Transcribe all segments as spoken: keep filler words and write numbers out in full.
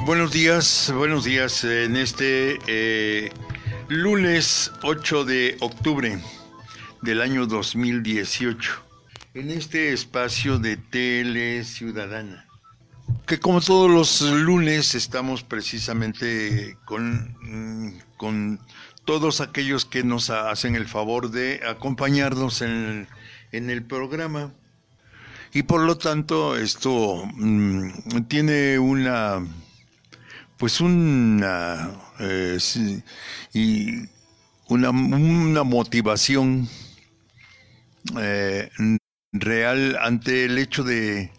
Buenos días, buenos días en este eh, lunes ocho de octubre del año dos mil dieciocho, en este espacio de Tele Ciudadana, que como todos los lunes estamos precisamente con, con todos aquellos que nos hacen el favor de acompañarnos en el, en el programa. Y por lo tanto esto mmm, tiene una... Pues una, eh, sí, y una, una motivación eh, real ante el hecho de,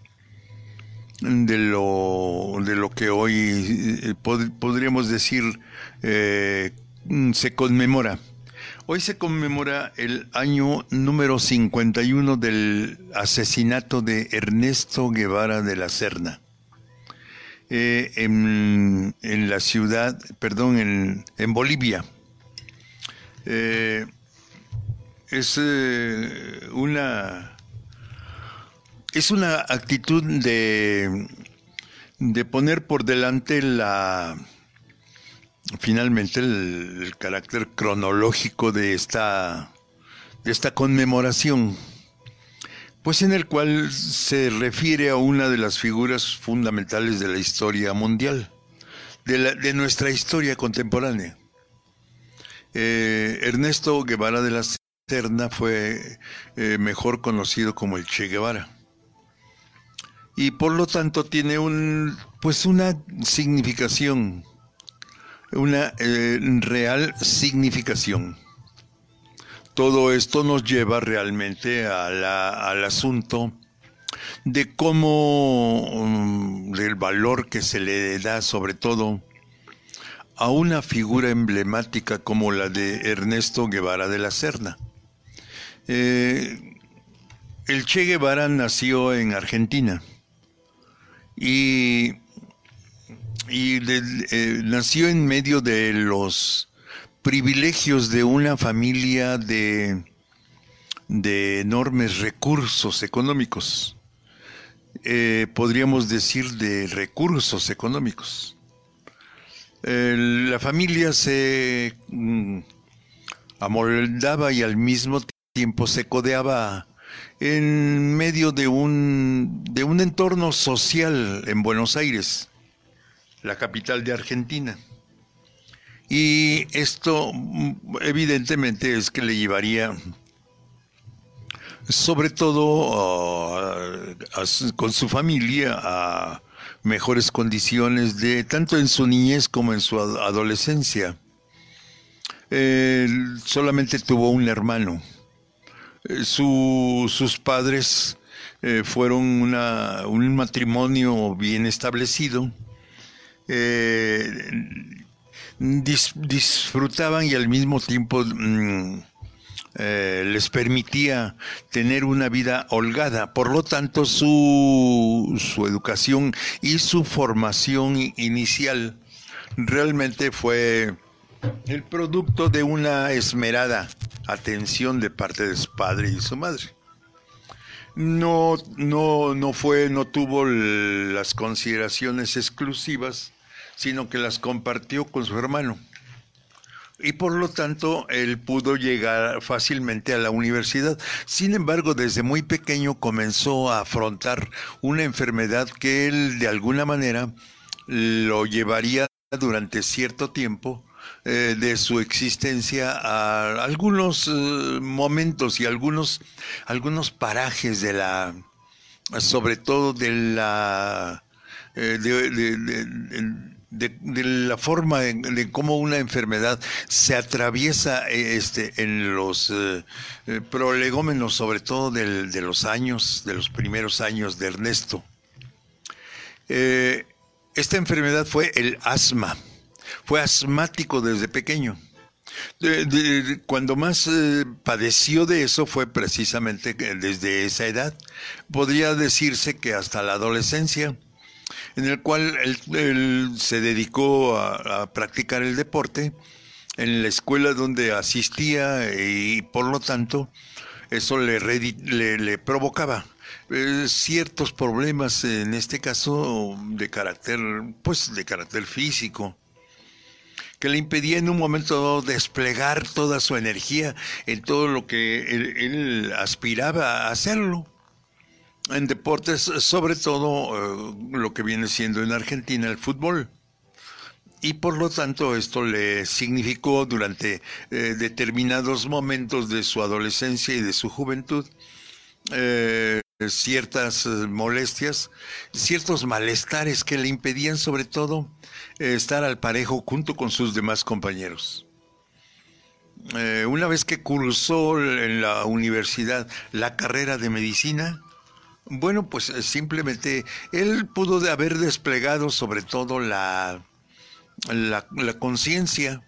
de, lo, de lo que hoy eh, pod, podríamos decir eh, se conmemora. Hoy se conmemora el año número cincuenta y uno del asesinato de Ernesto Guevara de la Serna. Eh, en, en la ciudad, perdón, en, en Bolivia. Eh, es eh, una es una actitud de, de poner por delante la finalmente el, el carácter cronológico de esta de esta conmemoración, pues en el cual se refiere a una de las figuras fundamentales de la historia mundial, de, la, de nuestra historia contemporánea. Eh, Ernesto Guevara de la Serna fue eh, mejor conocido como el Che Guevara, y por lo tanto tiene un, pues una significación, una eh, real significación. Todo esto nos lleva realmente a la, al asunto de cómo, um, del valor que se le da sobre todo a una figura emblemática como la de Ernesto Guevara de la Serna. Eh, el Che Guevara nació en Argentina y, y de, eh, nació en medio de los privilegios de una familia de, de enormes recursos económicos, eh, podríamos decir de recursos económicos. Eh, la familia se mm, amoldaba y al mismo tiempo se codeaba en medio de un, de un entorno social en Buenos Aires, la capital de Argentina. Y esto evidentemente es que le llevaría sobre todo uh, a su, con su familia a mejores condiciones de tanto en su niñez como en su adolescencia. Él solamente tuvo un hermano. Eh, su, sus padres eh, fueron una, un matrimonio bien establecido. Eh, Dis, disfrutaban y al mismo tiempo mmm, eh, les permitía tener una vida holgada. Por lo tanto, su, su educación y su formación inicial realmente fue el producto de una esmerada atención de parte de su padre y su madre. No, no, no fue, no tuvo las consideraciones exclusivas, sino que las compartió con su hermano. Y por lo tanto, él pudo llegar fácilmente a la universidad. Sin embargo, desde muy pequeño comenzó a afrontar una enfermedad que él, de alguna manera, lo llevaría durante cierto tiempo eh, de su existencia a algunos eh, momentos y algunos, algunos parajes de la, sobre todo de la, eh, de, de, de, de De, de la forma de, de cómo una enfermedad se atraviesa este, en los eh, eh, prolegómenos, sobre todo del, de los años, de los primeros años de Ernesto. Eh, esta enfermedad fue el asma. Fue asmático desde pequeño. De, de, cuando más eh, padeció de eso fue precisamente desde esa edad. Podría decirse que hasta la adolescencia, en el cual él, él se dedicó a, a practicar el deporte en la escuela donde asistía, y por lo tanto eso le, le, le provocaba eh, ciertos problemas, en este caso de carácter, pues de carácter físico, que le impedía en un momento dado desplegar toda su energía en todo lo que él, él aspiraba a hacerlo. En deportes, sobre todo eh, lo que viene siendo en Argentina el fútbol. Y por lo tanto esto le significó durante eh, determinados momentos de su adolescencia y de su juventud eh, ciertas molestias, ciertos malestares que le impedían sobre todo eh, estar al parejo junto con sus demás compañeros. Eh, una vez que cursó en la universidad la carrera de medicina, bueno, pues simplemente él pudo de haber desplegado sobre todo la, la, la conciencia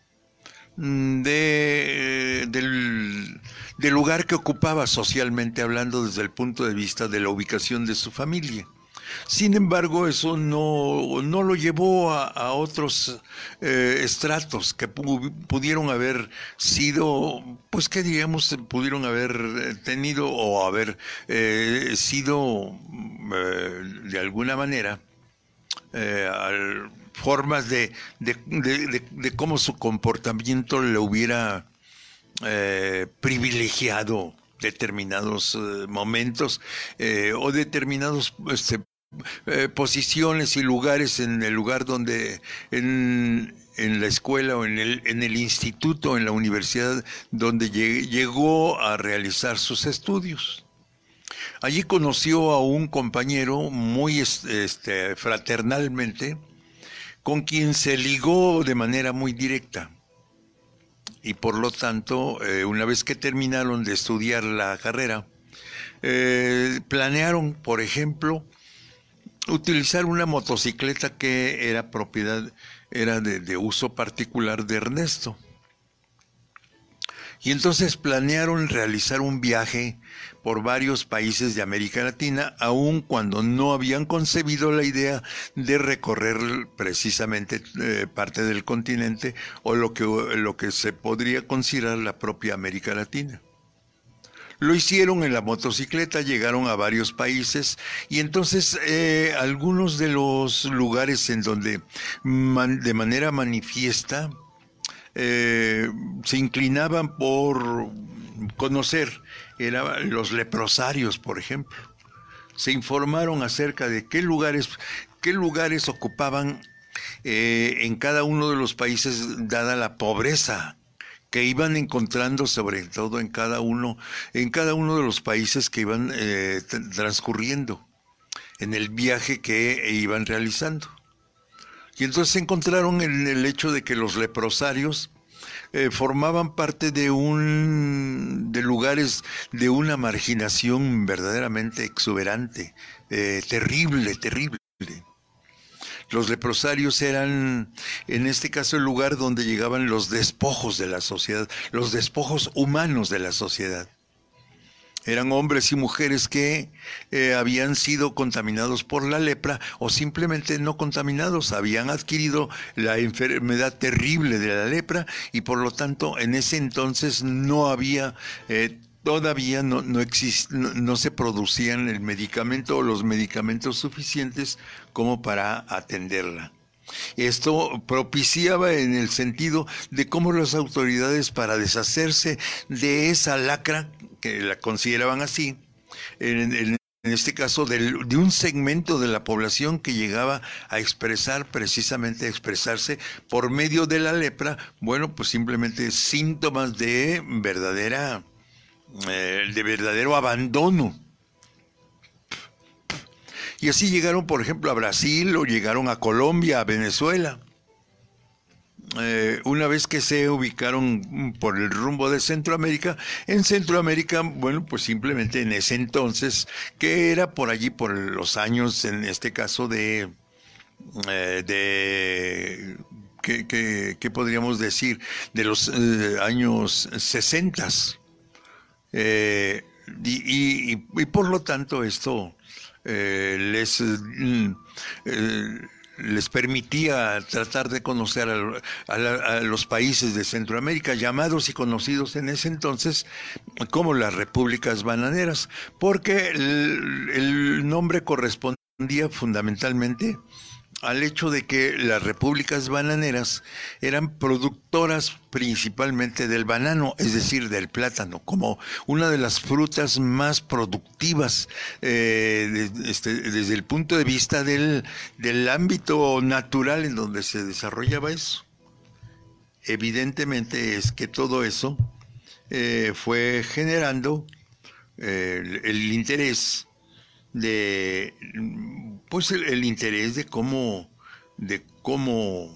de, del, del lugar que ocupaba socialmente hablando desde el punto de vista de la ubicación de su familia. Sin embargo, eso no, no lo llevó a, a otros eh, estratos que pu pudieron haber sido, pues que digamos, pudieron haber tenido o haber eh, sido eh, de alguna manera eh, al, formas de, de, de, de, de cómo su comportamiento le hubiera eh, privilegiado determinados eh, momentos eh, o determinados este, eh, posiciones y lugares en el lugar donde en, en la escuela o en el, en el instituto, en la universidad donde lleg, llegó a realizar sus estudios. Allí conoció a un compañero muy este, fraternalmente, con quien se ligó de manera muy directa. Y por lo tanto, eh, una vez que terminaron de estudiar la carrera, eh, planearon, por ejemplo, utilizar una motocicleta que era propiedad, era de, de uso particular de Ernesto. Y entonces planearon realizar un viaje por varios países de América Latina, aun cuando no habían concebido la idea de recorrer precisamente eh, parte del continente o lo que, lo que se podría considerar la propia América Latina. Lo hicieron en la motocicleta, llegaron a varios países y entonces eh, algunos de los lugares en donde man, de manera manifiesta Eh, se inclinaban por conocer, eran los leprosarios, por ejemplo. Se informaron acerca de qué lugares, qué lugares ocupaban eh, en cada uno de los países, dada la pobreza que iban encontrando, sobre todo en cada uno, en cada uno de los países que iban eh, transcurriendo en el viaje que iban realizando. Y entonces se encontraron en el hecho de que los leprosarios eh, formaban parte de un de lugares de una marginación verdaderamente exuberante, eh, terrible, terrible. Los leprosarios eran, en este caso, el lugar donde llegaban los despojos de la sociedad, los despojos humanos de la sociedad. Eran hombres y mujeres que eh, habían sido contaminados por la lepra o simplemente no contaminados, habían adquirido la enfermedad terrible de la lepra y por lo tanto en ese entonces no había, eh, todavía no, no, exist, no, no se producían el medicamento o los medicamentos suficientes como para atenderla. Esto propiciaba en el sentido de cómo las autoridades, para deshacerse de esa lacra, que la consideraban así, en, en, en este caso del, de un segmento de la población que llegaba a expresar, precisamente a expresarse por medio de la lepra, bueno, pues simplemente síntomas de verdadera, eh, de verdadero abandono. Y así llegaron, por ejemplo, a Brasil o llegaron a Colombia, a Venezuela. Eh, una vez que se ubicaron por el rumbo de Centroamérica, en Centroamérica, bueno, pues simplemente en ese entonces, que era por allí, por los años, en este caso de, eh, de ¿qué, qué, qué podríamos decir? De los eh, años sesentas. Eh, y, y, y por lo tanto esto... Eh, les, eh, les permitía tratar de conocer a, a, la, a los países de Centroamérica, llamados y conocidos en ese entonces como las repúblicas bananeras, porque el, el nombre correspondía fundamentalmente al hecho de que las repúblicas bananeras eran productoras principalmente del banano, es decir, del plátano, como una de las frutas más productivas eh, de, este, desde el punto de vista del, del ámbito natural en donde se desarrollaba eso. Evidentemente es que todo eso eh, fue generando eh, el, el interés de pues el, el interés de cómo de cómo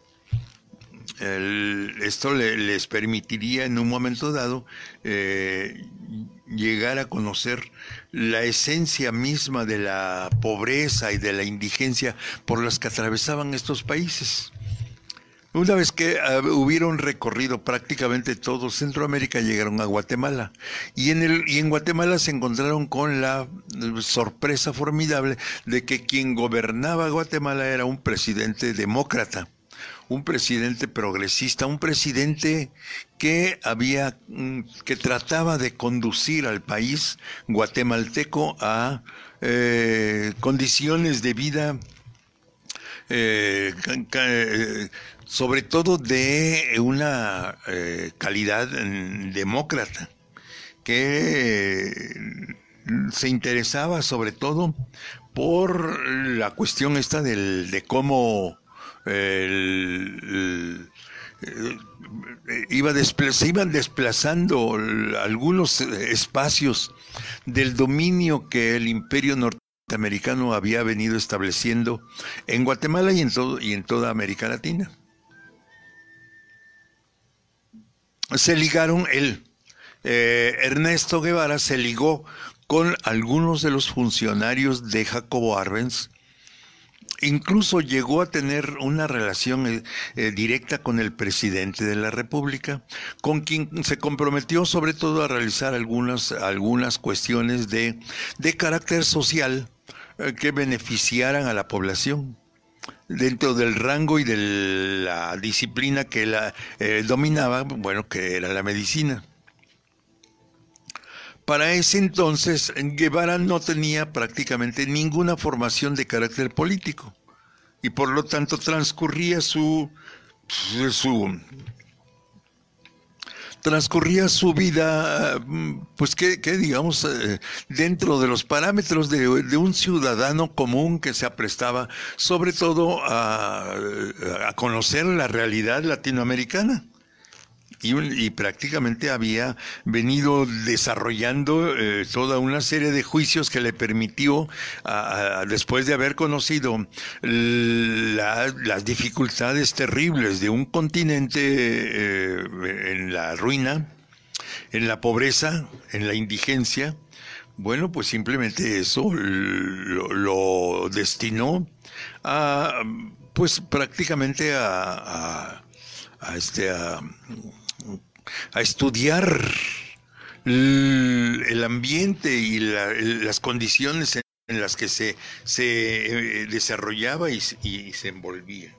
el, esto le, les permitiría en un momento dado eh, llegar a conocer la esencia misma de la pobreza y de la indigencia por las que atravesaban estos países. Una vez que uh, hubieron recorrido prácticamente todo Centroamérica, llegaron a Guatemala. Y en, el, y en Guatemala se encontraron con la sorpresa formidable de que quien gobernaba Guatemala era un presidente demócrata, un presidente progresista, un presidente que había, que trataba de conducir al país guatemalteco a eh, condiciones de vida eh, eh, sobre todo de una eh, calidad demócrata, que eh, se interesaba sobre todo por la cuestión esta del, de cómo el, el, el, iba despla- se iban desplazando algunos espacios del dominio que el imperio norteamericano había venido estableciendo en Guatemala y en, todo, y en toda América Latina. Se ligaron, él, eh, Ernesto Guevara se ligó con algunos de los funcionarios de Jacobo Arbenz, incluso llegó a tener una relación eh, eh, directa con el presidente de la República, con quien se comprometió sobre todo a realizar algunas, algunas cuestiones de, de carácter social eh, que beneficiaran a la población, dentro del rango y de la disciplina que la eh, dominaba, bueno, que era la medicina. Para ese entonces, Guevara no tenía prácticamente ninguna formación de carácter político y por lo tanto transcurría su, su transcurría su vida, pues que, que digamos, eh, dentro de los parámetros de, de un ciudadano común que se aprestaba sobre todo a, a conocer la realidad latinoamericana. Y, y prácticamente había venido desarrollando eh, toda una serie de juicios que le permitió, a, a, después de haber conocido la, las dificultades terribles de un continente eh, en la ruina, en la pobreza, en la indigencia, bueno, pues simplemente eso lo, lo destinó a, pues prácticamente a, a, a este, a a estudiar el ambiente y la, las condiciones en las que se, se desarrollaba y, y se envolvía.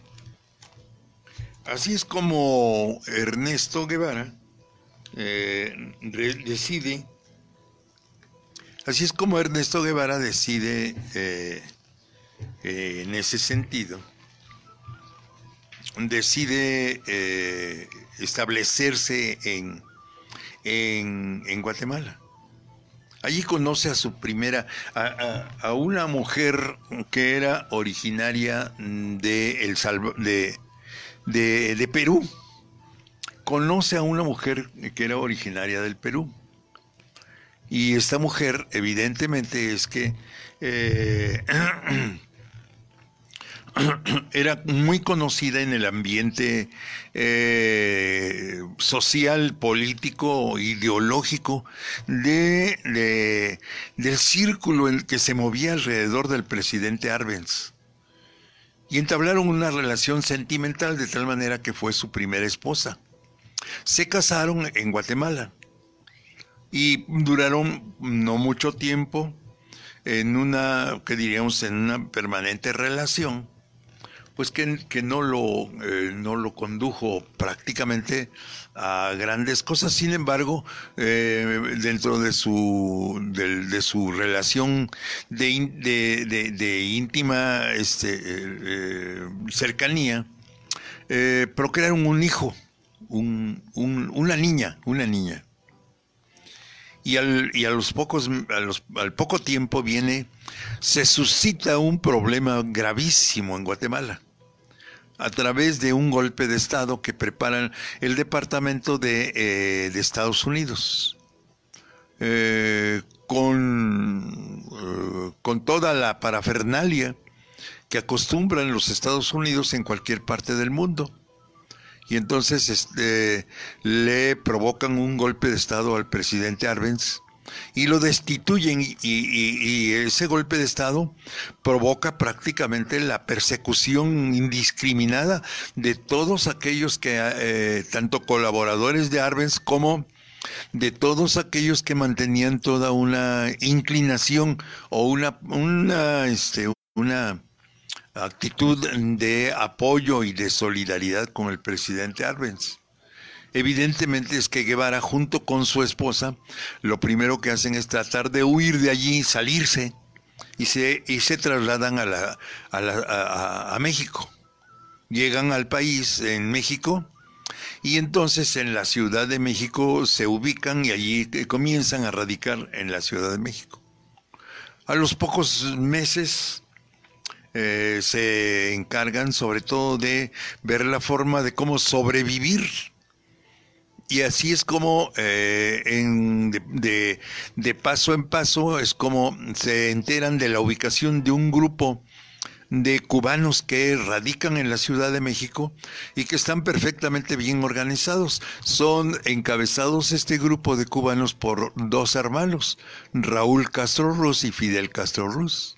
Así es como Ernesto Guevara eh, decide, así es como Ernesto Guevara decide eh, eh, en ese sentido, decide eh, establecerse en, en, en Guatemala. Allí conoce a su primera, a, a, a una mujer que era originaria de, El Salva, de, de, de Perú. Conoce a una mujer que era originaria del Perú. Y esta mujer, evidentemente, es que eh, era muy conocida en el ambiente eh, social, político, ideológico de, de, del círculo en que se movía alrededor del presidente Arbenz. Y entablaron una relación sentimental de tal manera que fue su primera esposa. Se casaron en Guatemala y duraron no mucho tiempo en una, que diríamos, en una permanente relación. pues que, que no lo eh, no lo condujo prácticamente a grandes cosas. Sin embargo, eh, dentro de su de, de su relación de, de, de, de íntima este, eh, eh, cercanía, eh, procrearon un hijo, un, un, una niña, una niña. Y al, y a los pocos, a los, al poco tiempo viene, se suscita un problema gravísimo en Guatemala, a través de un golpe de Estado que preparan el Departamento de, eh, de Estados Unidos, eh, con, eh, con toda la parafernalia que acostumbran los Estados Unidos en cualquier parte del mundo. Y entonces este, le provocan un golpe de Estado al presidente Arbenz y lo destituyen, y, y, y ese golpe de Estado provoca prácticamente la persecución indiscriminada de todos aquellos que, eh, tanto colaboradores de Arbenz como de todos aquellos que mantenían toda una inclinación o una, una, este, una actitud de apoyo y de solidaridad con el presidente Arbenz. Evidentemente es que Guevara, junto con su esposa, lo primero que hacen es tratar de huir de allí, salirse, y se, y se trasladan a, la, a, la, a, a México. Llegan al país en México, y entonces en la Ciudad de México se ubican y allí comienzan a radicar en la Ciudad de México. A los pocos meses Eh, se encargan sobre todo de ver la forma de cómo sobrevivir. Y así es como eh, en, de, de, de paso en paso es como se enteran de la ubicación de un grupo de cubanos que radican en la Ciudad de México y que están perfectamente bien organizados. Son encabezados este grupo de cubanos por dos hermanos, Raúl Castro Ruz y Fidel Castro Ruz.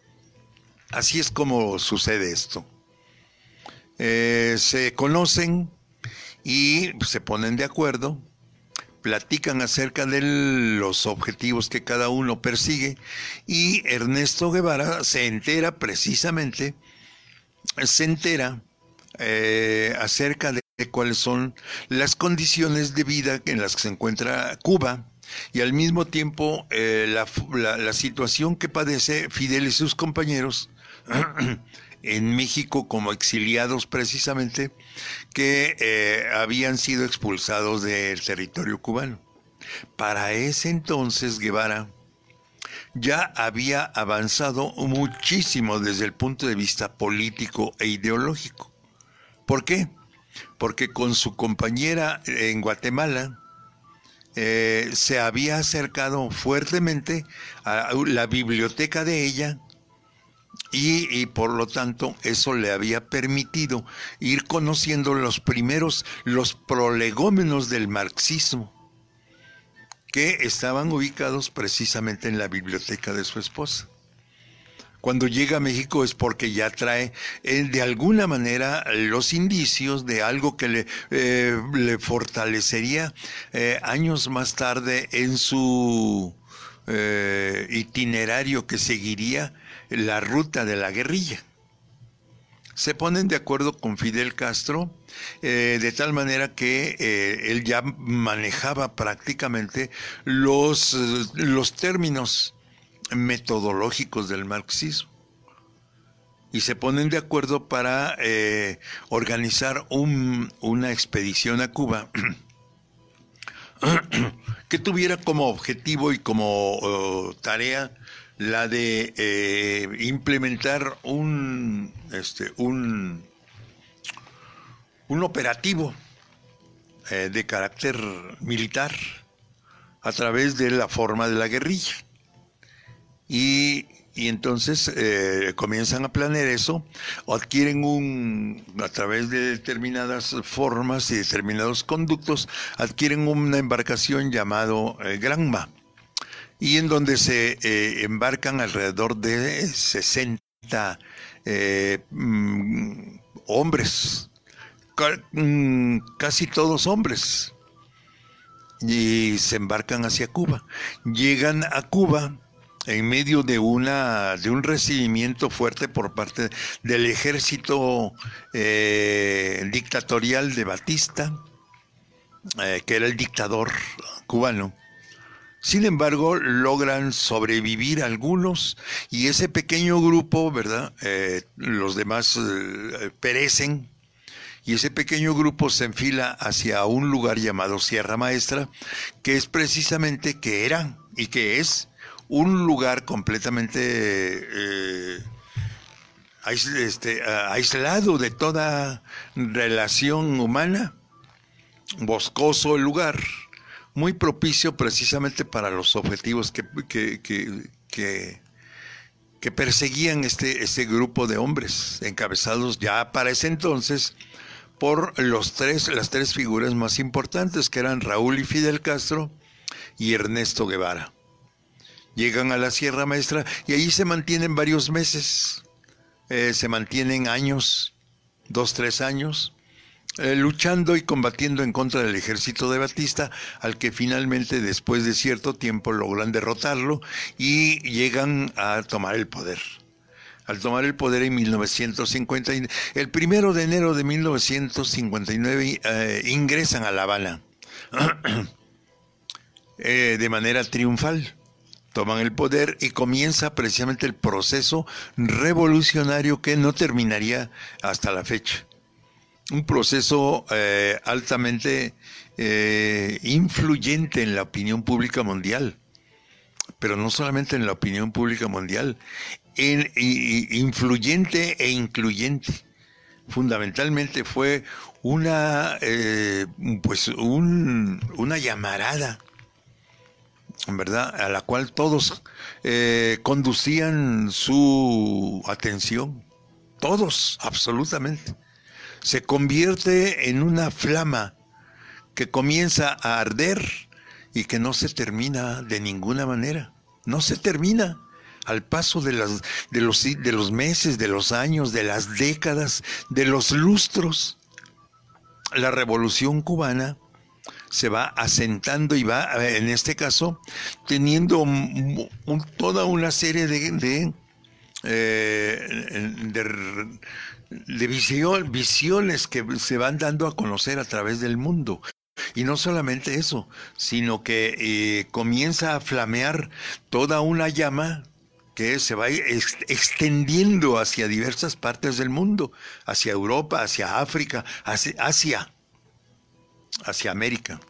Así es como sucede esto. Eh, se conocen y se ponen de acuerdo, platican acerca de los objetivos que cada uno persigue, y Ernesto Guevara se entera precisamente, se entera eh, acerca de cuáles son las condiciones de vida en las que se encuentra Cuba, y al mismo tiempo eh, la, la, la situación que padece Fidel y sus compañeros en México como exiliados precisamente, que eh, habían sido expulsados del territorio cubano. Para ese entonces Guevara ya había avanzado muchísimo desde el punto de vista político e ideológico. ¿Por qué? Porque con su compañera en Guatemala eh, se había acercado fuertemente a la biblioteca de ella, Y, y por lo tanto eso le había permitido ir conociendo los primeros, los prolegómenos del marxismo, que estaban ubicados precisamente en la biblioteca de su esposa. Cuando llega a México es porque ya trae eh, de alguna manera los indicios de algo que le, eh, le fortalecería eh, años más tarde en su eh, itinerario que seguiría la ruta de la guerrilla. Se ponen de acuerdo con Fidel Castro, eh, de tal manera que eh, él ya manejaba prácticamente los, los términos metodológicos del marxismo. Y se ponen de acuerdo para eh, organizar un, una expedición a Cuba que tuviera como objetivo y como uh, tarea la de eh, implementar un, este, un, un operativo eh, de carácter militar a través de la forma de la guerrilla. Y, y entonces eh, comienzan a planear eso, o adquieren un, a través de determinadas formas y determinados conductos, adquieren una embarcación llamado eh, Granma, y en donde se eh, embarcan alrededor de sesenta eh, mm, hombres, ca mm, casi todos hombres, y se embarcan hacia Cuba. Llegan a Cuba en medio de una de un recibimiento fuerte por parte del ejército eh, dictatorial de Batista, eh, que era el dictador cubano. Sin embargo, logran sobrevivir algunos y ese pequeño grupo, ¿verdad? Eh, los demás eh, perecen y ese pequeño grupo se enfila hacia un lugar llamado Sierra Maestra, que es precisamente, que era y que es un lugar completamente eh, ais, este, aislado de toda relación humana, boscoso el lugar, muy propicio precisamente para los objetivos que, que, que, que, que perseguían este, este grupo de hombres, encabezados ya para ese entonces por los tres, las tres figuras más importantes, que eran Raúl y Fidel Castro y Ernesto Guevara. Llegan a la Sierra Maestra y allí se mantienen varios meses, eh, se mantienen años, dos, tres años, Eh, luchando y combatiendo en contra del ejército de Batista, al que finalmente después de cierto tiempo logran derrotarlo y llegan a tomar el poder. Al tomar el poder en mil novecientos cincuenta, el primero de enero de mil novecientos cincuenta y nueve eh, ingresan a La Habana eh, de manera triunfal. Toman el poder y comienza precisamente el proceso revolucionario que no terminaría hasta la fecha. Un proceso eh, altamente eh, influyente en la opinión pública mundial, pero no solamente en la opinión pública mundial, en, y, influyente e incluyente. Fundamentalmente fue una, eh, pues un, una llamarada, ¿verdad?, a la cual todos eh, conducían su atención, todos, absolutamente. Se convierte en una flama que comienza a arder y que no se termina de ninguna manera. No se termina. Al paso de, las, de, los, de los meses, de los años, de las décadas, de los lustros, la revolución cubana se va asentando y va, en este caso, teniendo un, un, toda una serie de... de Eh, de, de visión, visiones que se van dando a conocer a través del mundo. Y no solamente eso, sino que eh, comienza a flamear toda una llama que se va ex extendiendo hacia diversas partes del mundo, hacia Europa, hacia África, hacia Asia, hacia América.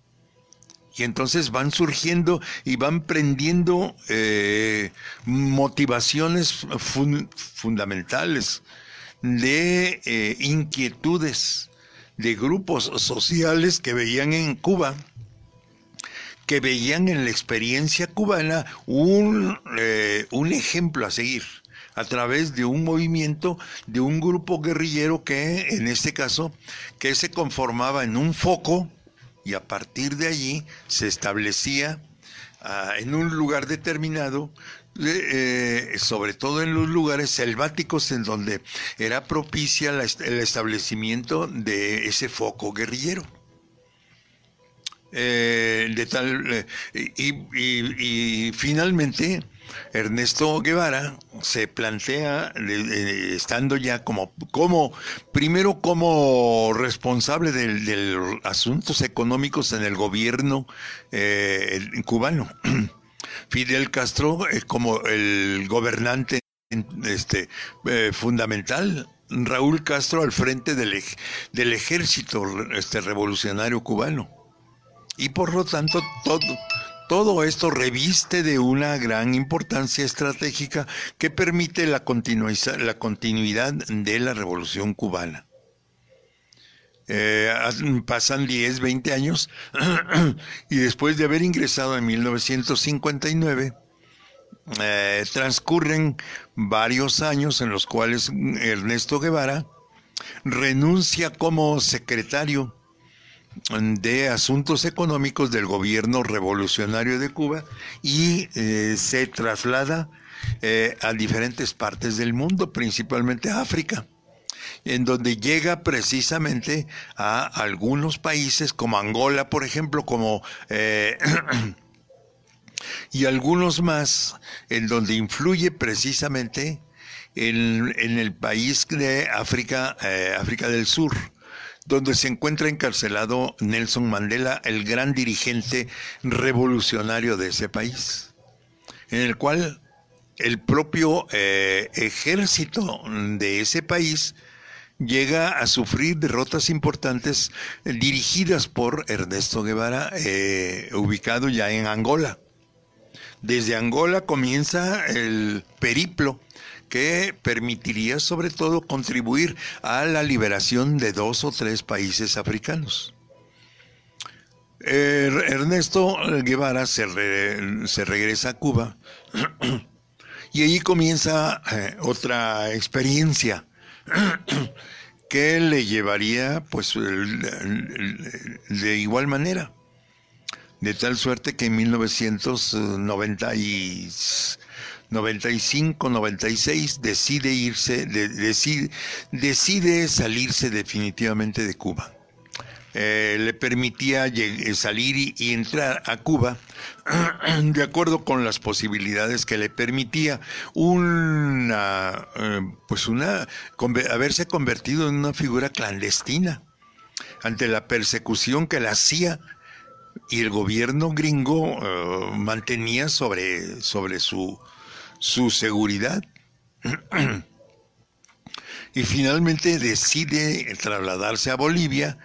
Y entonces van surgiendo y van prendiendo eh, motivaciones fun fundamentales de eh, inquietudes de grupos sociales que veían en Cuba, que veían en la experiencia cubana un, eh, un ejemplo a seguir a través de un movimiento, de un grupo guerrillero que, en este caso, que se conformaba en un foco, y a partir de allí se establecía uh, en un lugar determinado, eh, sobre todo en los lugares selváticos en donde era propicia la, el establecimiento de ese foco guerrillero. Eh, de tal eh, y, y, y finalmente Ernesto Guevara se plantea, eh, estando ya como, como primero como responsable de, de los asuntos económicos en el gobierno eh, cubano, Fidel Castro eh, como el gobernante este, eh, fundamental, Raúl Castro al frente del, ej del ejército este, revolucionario cubano. Y por lo tanto, todo, todo esto reviste de una gran importancia estratégica que permite la, la continuidad de la Revolución Cubana. Eh, pasan diez, veinte años y después de haber ingresado en mil novecientos cincuenta y nueve, eh, transcurren varios años en los cuales Ernesto Guevara renuncia como secretario de Asuntos Económicos del Gobierno Revolucionario de Cuba y eh, se traslada eh, a diferentes partes del mundo, principalmente a África, en donde llega precisamente a algunos países como Angola, por ejemplo, como, eh, y algunos más en donde influye precisamente en, en el país de África, eh, África del Sur, donde se encuentra encarcelado Nelson Mandela, el gran dirigente revolucionario de ese país, en el cual el propio eh, ejército de ese país llega a sufrir derrotas importantes eh, dirigidas por Ernesto Guevara, eh, ubicado ya en Angola. Desde Angola comienza el periplo que permitiría sobre todo contribuir a la liberación de dos o tres países africanos. Eh, Ernesto Guevara se, re, se regresa a Cuba y allí comienza eh, otra experiencia que le llevaría pues el, el, el, de igual manera. De tal suerte que en mil novecientos noventa y cinco, noventa y seis decide irse, de, decide, decide salirse definitivamente de Cuba. Eh, le permitía salir y, y entrar a Cuba de acuerdo con las posibilidades que le permitía una, eh, pues una, haberse convertido en una figura clandestina ante la persecución que la hacía y el gobierno gringo uh, mantenía sobre, sobre su, su seguridad. Y finalmente decide trasladarse a Bolivia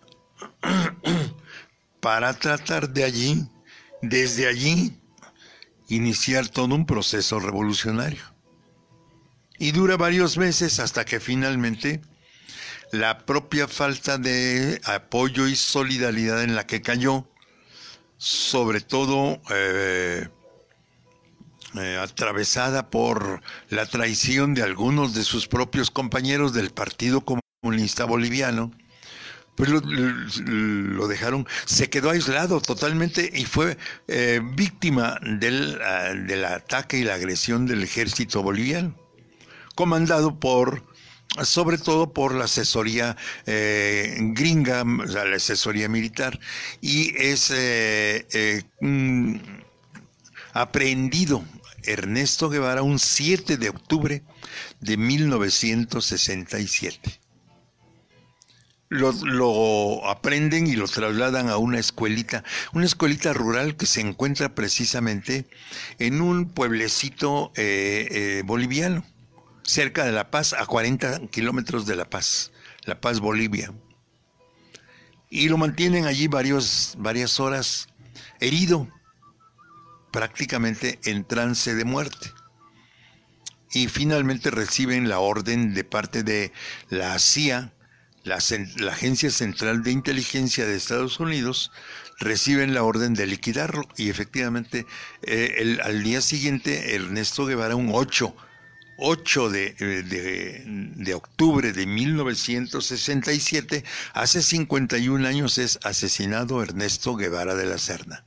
para tratar de allí, desde allí, iniciar todo un proceso revolucionario. Y dura varios meses hasta que finalmente la propia falta de apoyo y solidaridad en la que cayó, sobre todo eh, eh, atravesada por la traición de algunos de sus propios compañeros del Partido Comunista Boliviano, pues lo, lo dejaron, se quedó aislado totalmente y fue eh, víctima del, uh, del ataque y la agresión del ejército boliviano, comandado por, sobre todo por la asesoría eh, gringa, o sea, la asesoría militar, y es eh, eh, mm, aprehendido Ernesto Guevara un siete de octubre de mil novecientos sesenta y siete. Lo, lo aprenden y lo trasladan a una escuelita, una escuelita rural que se encuentra precisamente en un pueblecito eh, eh, boliviano, cerca de La Paz, a cuarenta kilómetros de La Paz, La Paz, Bolivia. Y lo mantienen allí varios, varias horas, herido, prácticamente en trance de muerte. Y finalmente reciben la orden de parte de la C I A, la, la Agencia Central de Inteligencia de Estados Unidos, reciben la orden de liquidarlo. Y efectivamente, eh, el, al día siguiente, Ernesto Guevara, un ocho de, de, de octubre de mil novecientos sesenta y siete, hace cincuenta y un años, es asesinado Ernesto Guevara de la Serna.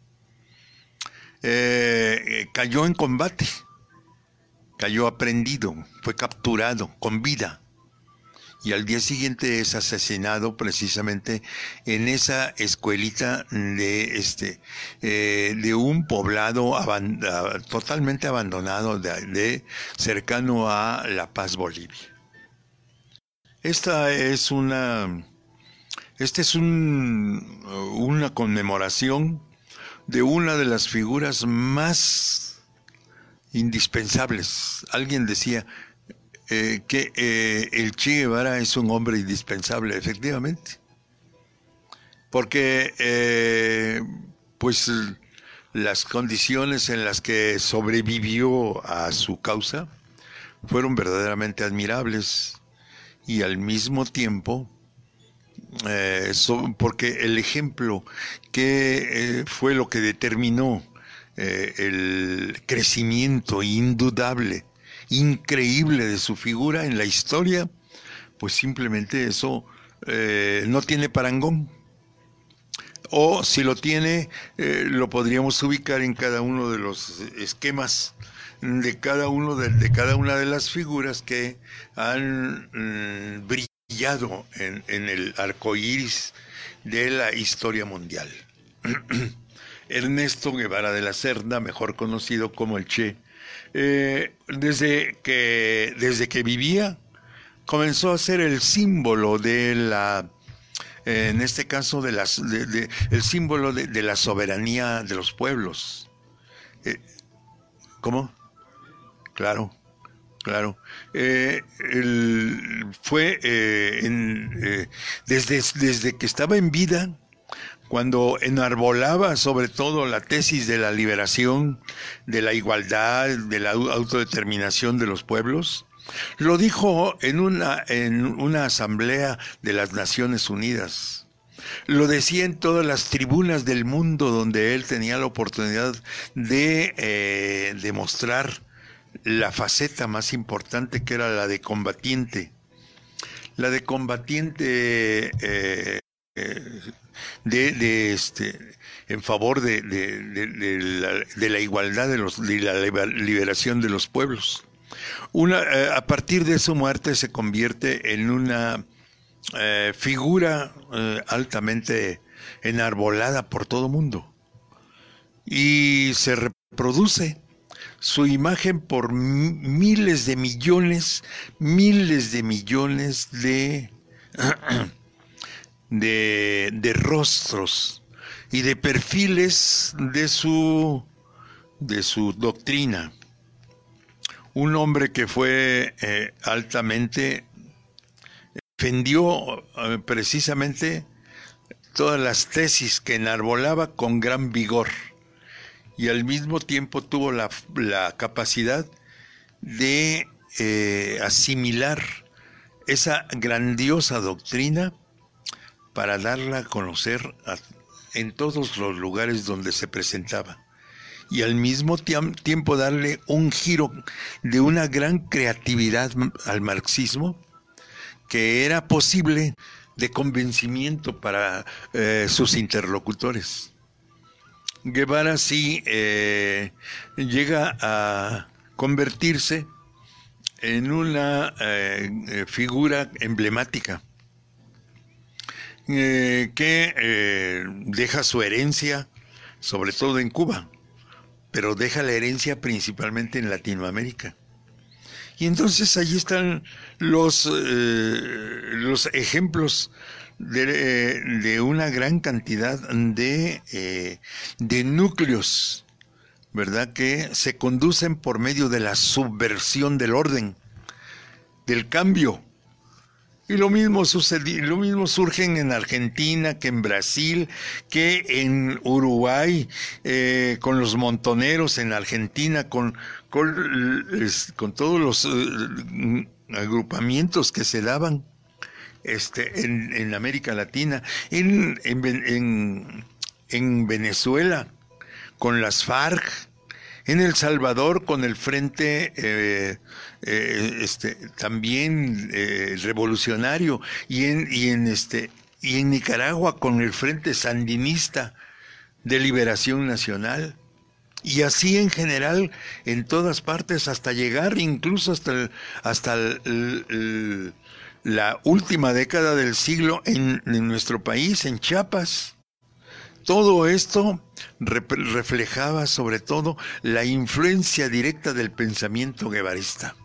Eh, cayó en combate, cayó aprendido, fue capturado con vida y al día siguiente es asesinado precisamente en esa escuelita de este eh, de un poblado aband totalmente abandonado de, de cercano a La Paz, Bolivia. Esta es una esta es un, una conmemoración de una de las figuras más indispensables. Alguien decía eh, que eh, el Che Guevara es un hombre indispensable, efectivamente, porque eh, pues las condiciones en las que sobrevivió a su causa fueron verdaderamente admirables y al mismo tiempo Eh, so, porque el ejemplo que eh, fue lo que determinó eh, el crecimiento indudable, increíble de su figura en la historia, pues simplemente eso eh, no tiene parangón. O si lo tiene, eh, lo podríamos ubicar en cada uno de los esquemas de cada uno de, de cada una de las figuras que han mm, brillado En, en el arco iris de la historia mundial. Ernesto Guevara de la Serna, mejor conocido como el Che, eh, desde que, desde que vivía, comenzó a ser el símbolo de la, eh, en este caso, de las, de, de, el símbolo de, de la soberanía de los pueblos. Eh, ¿Cómo? Claro. Claro, eh, el, fue eh, en, eh, desde, desde que estaba en vida, cuando enarbolaba sobre todo la tesis de la liberación, de la igualdad, de la autodeterminación de los pueblos, lo dijo en una, en una asamblea de las Naciones Unidas. Lo decía en todas las tribunas del mundo donde él tenía la oportunidad de eh, demostrar la faceta más importante, que era la de combatiente. La de combatiente eh, eh, de, de este en favor de, de, de, de, la, de la igualdad de los de la liberación de los pueblos. Una, eh, a partir de su muerte se convierte en una eh, figura eh, altamente enarbolada por todo mundo y se reproduce su imagen por miles de millones, miles de millones de, de, de rostros y de perfiles de su, de su doctrina. Un hombre que fue eh, altamente, defendió eh, precisamente todas las tesis que enarbolaba con gran vigor. Y al mismo tiempo tuvo la, la capacidad de eh, asimilar esa grandiosa doctrina para darla a conocer a, en todos los lugares donde se presentaba. Y al mismo tiempo darle un giro de una gran creatividad al marxismo que era posible de convencimiento para eh, sus interlocutores. Guevara sí eh, llega a convertirse en una eh, figura emblemática eh, que eh, deja su herencia, sobre todo en Cuba, pero deja la herencia principalmente en Latinoamérica. Y entonces allí están los, eh, los ejemplos De, de una gran cantidad de, eh, de núcleos, ¿verdad?, que se conducen por medio de la subversión del orden, del cambio. Y lo mismo sucedi, lo mismo surgen en Argentina, que en Brasil, que en Uruguay, eh, con los montoneros, en Argentina, con, con, con todos los eh, agrupamientos que se daban. Este, en, en América Latina, en, en, en, en Venezuela, con las FARC, en El Salvador, con el Frente eh, eh, este, también eh, revolucionario, y en, y, en este, y en Nicaragua, con el Frente Sandinista de Liberación Nacional. Y así en general, en todas partes, hasta llegar incluso hasta el, hasta el, el, el la última década del siglo en, en nuestro país, en Chiapas. Todo esto re, reflejaba sobre todo la influencia directa del pensamiento guevarista.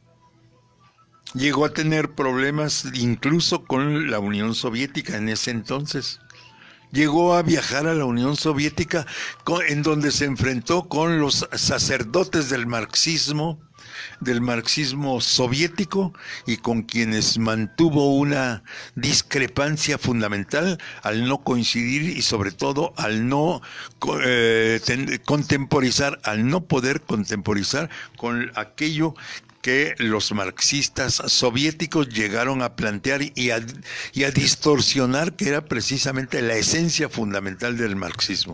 Llegó a tener problemas incluso con la Unión Soviética en ese entonces. Llegó a viajar a la Unión Soviética, con, en donde se enfrentó con los sacerdotes del marxismo, del marxismo soviético, y con quienes mantuvo una discrepancia fundamental al no coincidir y sobre todo al no eh, ten, contemporizar, al no poder contemporizar con aquello que los marxistas soviéticos llegaron a plantear y a, y a distorsionar, que era precisamente la esencia fundamental del marxismo.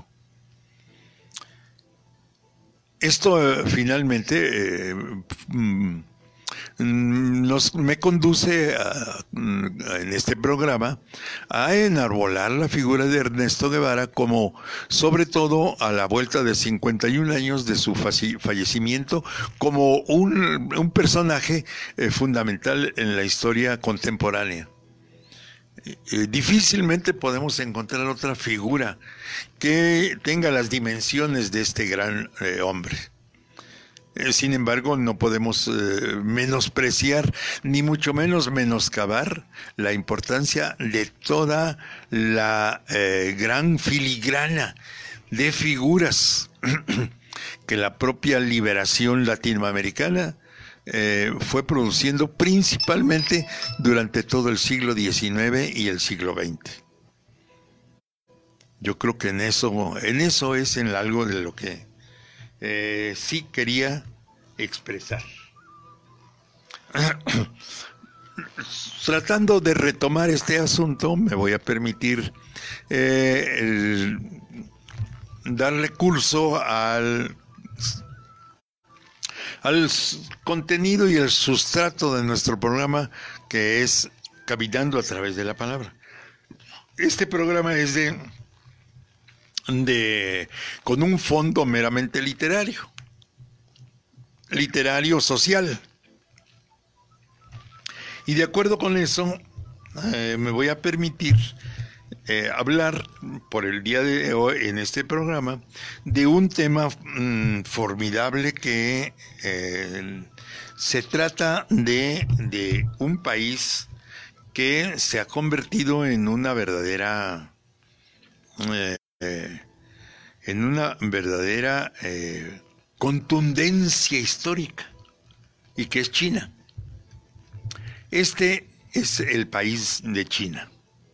Esto eh, finalmente eh, mm, nos, me conduce a, a, en este programa a enarbolar la figura de Ernesto Guevara como, sobre todo a la vuelta de cincuenta y un años de su fallecimiento, como un, un personaje eh, fundamental en la historia contemporánea. eh, difícilmente podemos encontrar otra figura que tenga las dimensiones de este gran eh, hombre. Eh, sin embargo, no podemos eh, menospreciar, ni mucho menos menoscabar la importancia de toda la eh, gran filigrana de figuras que la propia liberación latinoamericana eh, fue produciendo principalmente durante todo el siglo diecinueve y el siglo veinte. Yo creo que en eso, en eso es en algo de lo que eh, sí quería expresar. Tratando de retomar este asunto, me voy a permitir eh, el, darle curso al, al contenido y el sustrato de nuestro programa, que es Caminando a través de la palabra. Este programa es de, de con un fondo meramente literario, literario social. Y de acuerdo con eso, eh, me voy a permitir eh, hablar por el día de hoy en este programa de un tema mmm, formidable que eh, se trata de, de un país que se ha convertido en una verdadera eh, eh, en una verdadera eh, contundencia histórica, y que es China. Este es el país de China.